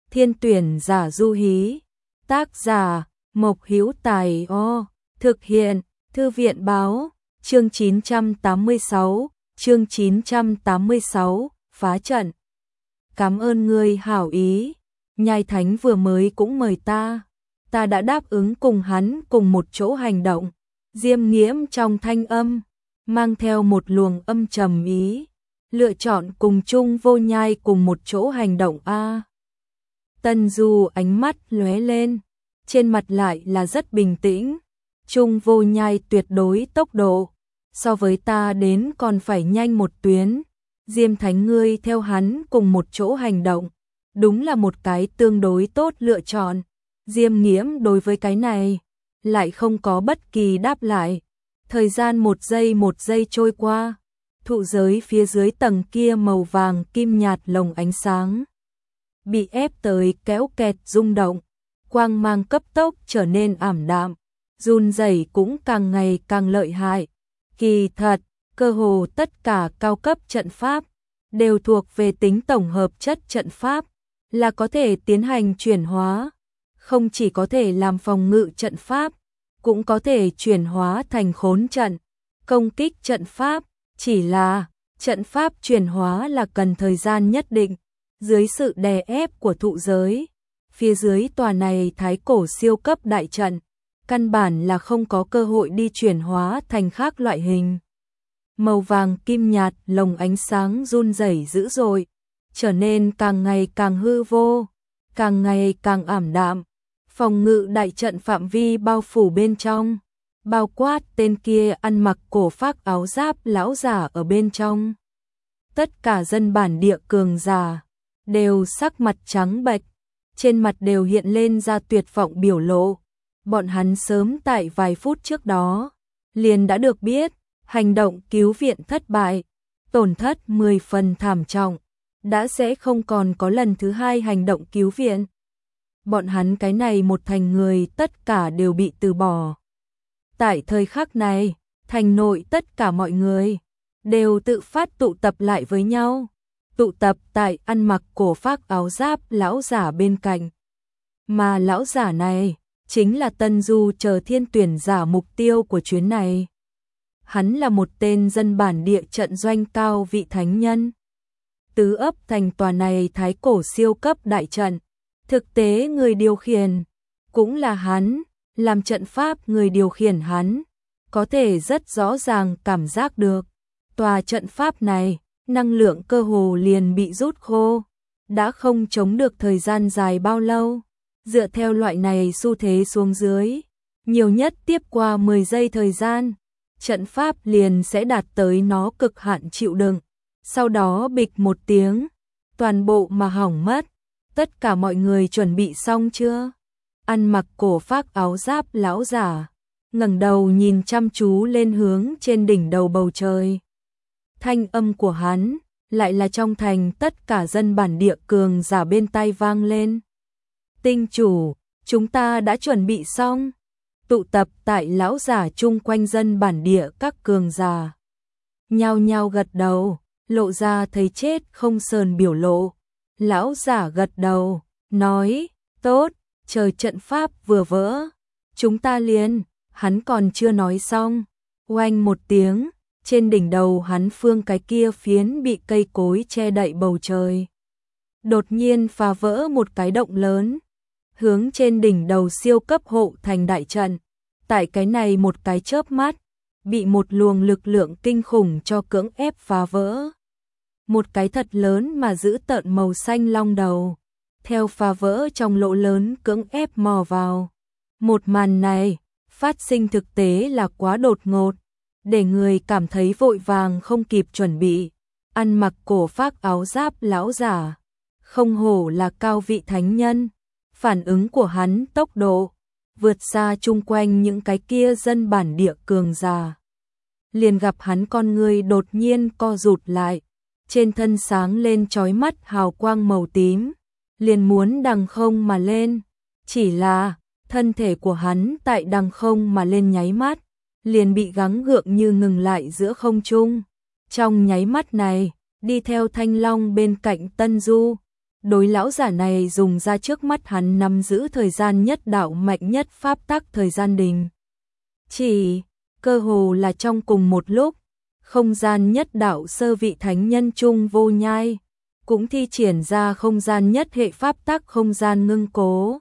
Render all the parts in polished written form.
Thiên tuyển giả du hí. Tác giả Mộc Hữu Tài. Thực hiện Thư viện báo. Chương 986, phá trận. Cảm ơn ngươi hảo ý. Nhai Thánh vừa mới cũng mời ta đã đáp ứng cùng hắn cùng một chỗ hành động. Diêm Nghiễm trong thanh âm mang theo một luồng âm trầm ý, lựa chọn cùng chung Vô Nhai cùng một chỗ hành động a. Tân Du ánh mắt lóe lên, trên mặt lại là rất bình tĩnh. Chung Vô Nhai tuyệt đối tốc độ so với ta đến còn phải nhanh một tuyến. Diêm Thánh ngươi theo hắn cùng một chỗ hành động, đúng là một cái tương đối tốt lựa chọn. Diêm Nghiễm đối với cái này lại không có bất kỳ đáp lại. Thời gian một giây trôi qua, thụ giới phía dưới tầng kia màu vàng kim nhạt lồng ánh sáng bị ép tới kéo kẹt rung động, quang mang cấp tốc trở nên ảm đạm, run rẩy cũng càng ngày càng lợi hại. Kỳ thật, cơ hồ tất cả cao cấp trận pháp đều thuộc về tính tổng hợp chất trận pháp, là có thể tiến hành chuyển hóa, không chỉ có thể làm phòng ngự trận pháp, cũng có thể chuyển hóa thành khốn trận, công kích trận pháp, chỉ là trận pháp chuyển hóa là cần thời gian nhất định. Dưới sự đè ép của thụ giới, phía dưới tòa này thái cổ siêu cấp đại trận, căn bản là không có cơ hội đi chuyển hóa thành khác loại hình. Màu vàng kim nhạt lồng ánh sáng run rẩy dữ dội, trở nên càng ngày càng hư vô, càng ngày càng ảm đạm. Phòng ngự đại trận phạm vi bao phủ bên trong, bao quát tên kia ăn mặc cổ phác áo giáp lão giả ở bên trong. Tất cả dân bản địa cường giả đều sắc mặt trắng bệch, trên mặt đều hiện lên ra tuyệt vọng biểu lộ. Bọn hắn sớm tại vài phút trước đó liền đã được biết hành động cứu viện thất bại, tổn thất 10 phần thảm trọng, đã sẽ không còn có lần thứ hai hành động cứu viện. Bọn hắn cái này một thành người tất cả đều bị từ bỏ. Tại thời khắc này, thành nội tất cả mọi người đều tự phát tụ tập lại với nhau, tụ tập tại ăn mặc cổ phác áo giáp lão giả bên cạnh. Mà lão giả này chính là Tân Du chờ thiên tuyển giả mục tiêu của chuyến này. Hắn là một tên dân bản địa trận doanh cao vị thánh nhân. Tứ ấp thành tòa này thái cổ siêu cấp đại trận, thực tế người điều khiển cũng là hắn, làm trận pháp người điều khiển hắn, có thể rất rõ ràng cảm giác được. Tòa trận pháp này, năng lượng cơ hồ liền bị rút khô, đã không chống được thời gian dài bao lâu. Dựa theo loại này xu thế xuống dưới, nhiều nhất tiếp qua 10 giây thời gian, trận pháp liền sẽ đạt tới nó cực hạn chịu đựng. Sau đó bịch một tiếng, toàn bộ mà hỏng mất. Tất cả mọi người chuẩn bị xong chưa? Ăn mặc cổ phác áo giáp lão giả ngẩng đầu nhìn chăm chú lên hướng trên đỉnh đầu bầu trời. Thanh âm của hắn lại là trong thành tất cả dân bản địa cường giả bên tai vang lên. Tinh chủ, chúng ta đã chuẩn bị xong. Tụ tập tại lão giả chung quanh dân bản địa các cường giả nhao nhao gật đầu, lộ ra thấy chết không sờn biểu lộ. Lão giả gật đầu, nói, tốt, chờ trận pháp vừa vỡ, chúng ta liền. Hắn còn chưa nói xong, oanh một tiếng, trên đỉnh đầu hắn phương cái kia phiến bị cây cối che đậy bầu trời đột nhiên phá vỡ một cái động lớn, hướng trên đỉnh đầu siêu cấp hộ thành đại trận. Tại cái này một cái chớp mắt, bị một luồng lực lượng kinh khủng cho cưỡng ép phá vỡ. Một cái thật lớn mà giữ tợn màu xanh long đầu, theo phá vỡ trong lỗ lớn cưỡng ép mò vào. Một màn này, phát sinh thực tế là quá đột ngột, để người cảm thấy vội vàng không kịp chuẩn bị. Ăn mặc cổ phác áo giáp lão giả, không hổ là cao vị thánh nhân, phản ứng của hắn tốc độ vượt xa chung quanh những cái kia dân bản địa cường giả. Liền gặp hắn con người đột nhiên co rụt lại, trên thân sáng lên chói mắt hào quang màu tím, liền muốn đằng không mà lên. Chỉ là thân thể của hắn tại đằng không mà lên nháy mắt, liền bị gắng gượng như ngừng lại giữa không trung. Trong nháy mắt này, đi theo Thanh Long bên cạnh Tân Du, Đối lão giả này dùng ra trước mắt hắn nắm giữ thời gian nhất đạo mạnh nhất pháp tắc thời gian đình. Chỉ, cơ hồ là trong cùng một lúc, không gian nhất đạo sơ vị thánh nhân trung vô nhai, cũng thi triển ra không gian nhất hệ pháp tắc không gian ngưng cố.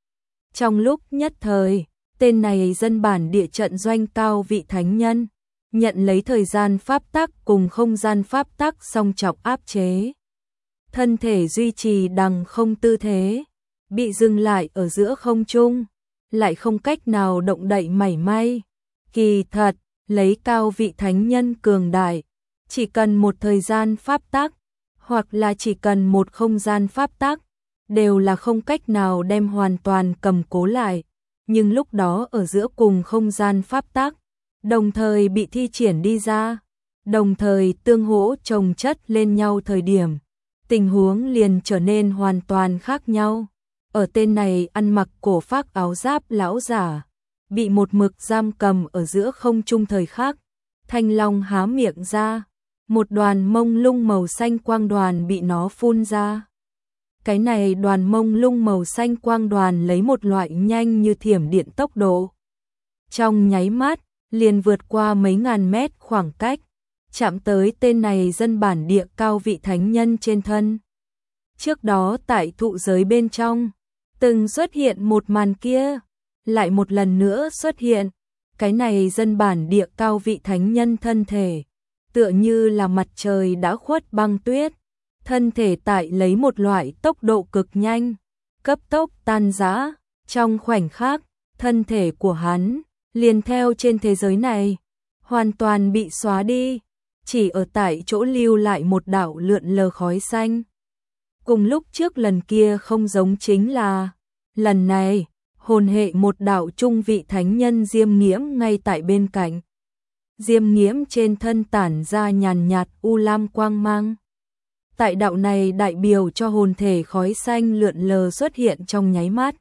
Trong lúc nhất thời, tên này dân bản địa trận doanh cao vị thánh nhân, nhận lấy thời gian pháp tắc cùng không gian pháp tắc song trọng áp chế. Thân thể duy trì đằng không tư thế, bị dừng lại ở giữa không trung, lại không cách nào động đậy mảy may. Kỳ thật, lấy cao vị thánh nhân cường đại, chỉ cần một thời gian pháp tắc, hoặc là chỉ cần một không gian pháp tắc, đều là không cách nào đem hoàn toàn cầm cố lại. Nhưng lúc đó ở giữa cùng không gian pháp tắc, đồng thời bị thi triển đi ra, đồng thời tương hỗ chồng chất lên nhau thời điểm, tình huống liền trở nên hoàn toàn khác nhau. Ở tên này ăn mặc cổ phác áo giáp lão giả, bị một mực giam cầm ở giữa không trung thời khắc, Thanh Long há miệng ra, một đoàn mông lung màu xanh quang đoàn bị nó phun ra. Cái này đoàn mông lung màu xanh quang đoàn lấy một loại nhanh như thiểm điện tốc độ. Trong nháy mắt, liền vượt qua mấy ngàn mét khoảng cách, chạm tới tên này dân bản địa cao vị thánh nhân trên thân. Trước đó tại thụ giới bên trong, từng xuất hiện một màn kia, lại một lần nữa xuất hiện, cái này dân bản địa cao vị thánh nhân thân thể, tựa như là mặt trời đã khuất băng tuyết, thân thể tại lấy một loại tốc độ cực nhanh, cấp tốc tan rã, trong khoảnh khắc, thân thể của hắn liền theo trên thế giới này, hoàn toàn bị xóa đi, chỉ ở tại chỗ lưu lại một đạo lượn lờ khói xanh. Cùng lúc trước lần kia không giống chính là, lần này, hồn hệ một đạo trung vị thánh nhân Diêm Nghiễm ngay tại bên cạnh. Diêm Nghiễm trên thân tản ra nhàn nhạt u lam quang mang. Tại đạo này đại biểu cho hồn thể khói xanh lượn lờ xuất hiện trong nháy mắt.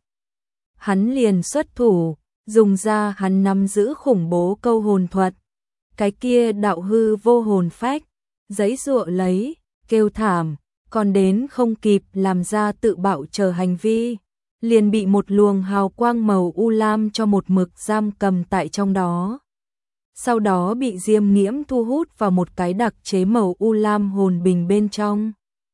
Hắn liền xuất thủ, dùng ra hắn nắm giữ khủng bố câu hồn thuật. Cái kia đạo hư vô hồn phách, giấy giụa lấy, kêu thảm, còn đến không kịp làm ra tự bạo chờ hành vi, liền bị một luồng hào quang màu u lam cho một mực giam cầm tại trong đó. Sau đó bị Diêm Nghiễm thu hút vào một cái đặc chế màu u lam hồn bình bên trong.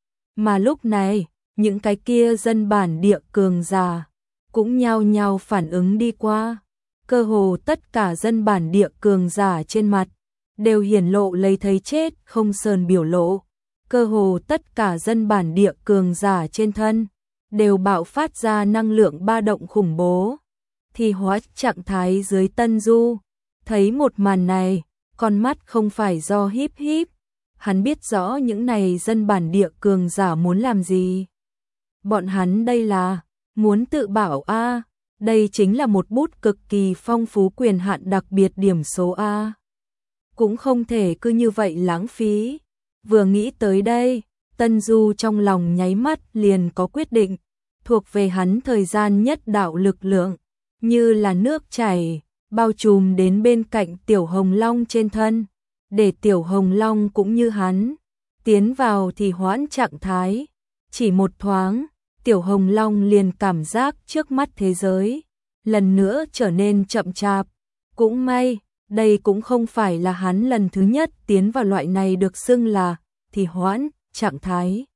Mà lúc này, những cái kia dân bản địa cường giả cũng nhao nhao phản ứng đi qua. Cơ hồ tất cả dân bản địa cường giả trên mặt đều hiển lộ lấy thấy chết không sờn biểu lộ. Cơ hồ tất cả dân bản địa cường giả trên thân đều bạo phát ra năng lượng ba động khủng bố. Thì hóa trạng thái dưới Tân Du, thấy một màn này, con mắt không phải do híp híp. Hắn biết rõ những này dân bản địa cường giả muốn làm gì. Bọn hắn đây là muốn tự bảo a, đây chính là một bút cực kỳ phong phú quyền hạn đặc biệt điểm số a. Cũng không thể cứ như vậy lãng phí. Vừa nghĩ tới đây, Tân Du trong lòng nháy mắt liền có quyết định, thuộc về hắn thời gian nhất đạo lực lượng, như là nước chảy, bao trùm đến bên cạnh Tiểu Hồng Long trên thân, để Tiểu Hồng Long cũng như hắn, tiến vào thì hoãn trạng thái. Chỉ một thoáng, Tiểu Hồng Long liền cảm giác trước mắt thế giới lần nữa trở nên chậm chạp. Cũng may, đây cũng không phải là hắn lần thứ nhất tiến vào loại này được xưng là thì hoãn trạng thái.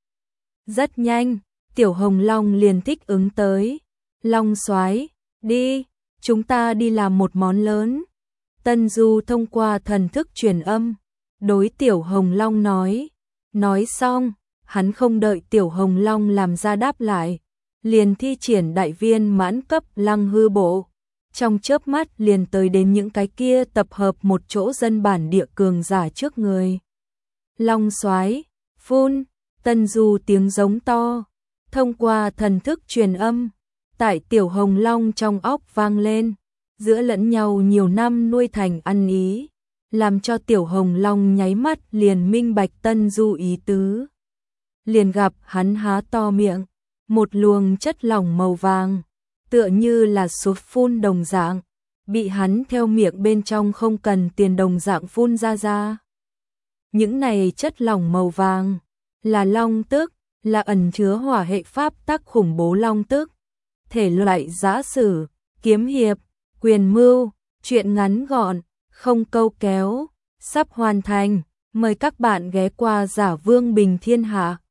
Rất nhanh, Tiểu Hồng Long liền thích ứng tới. Long soái, đi, chúng ta đi làm một món lớn. Tân Du thông qua thần thức truyền âm, đối Tiểu Hồng Long nói. Nói xong, hắn không đợi Tiểu Hồng Long làm ra đáp lại, liền thi triển đại viên mãn cấp lăng hư bộ. Trong chớp mắt liền tới đến những cái kia tập hợp một chỗ dân bản địa cường giả trước người. Long soái, phun, Tân Du tiếng giống to, thông qua thần thức truyền âm, tại Tiểu Hồng Long trong óc vang lên, giữa lẫn nhau nhiều năm nuôi thành ăn ý, làm cho Tiểu Hồng Long nháy mắt liền minh bạch Tân Du ý tứ. Liền gặp hắn há to miệng, một luồng chất lỏng màu vàng, tựa như là súp phun đồng dạng, bị hắn theo miệng bên trong không cần tiền đồng dạng phun ra ra. Những này chất lỏng màu vàng là long tức, là ẩn chứa hỏa hệ pháp tắc khủng bố long tức, thể loại giã sử, kiếm hiệp, quyền mưu, truyện ngắn gọn, không câu kéo, sắp hoàn thành, mời các bạn ghé qua Giả Vương Bình Thiên Hạ.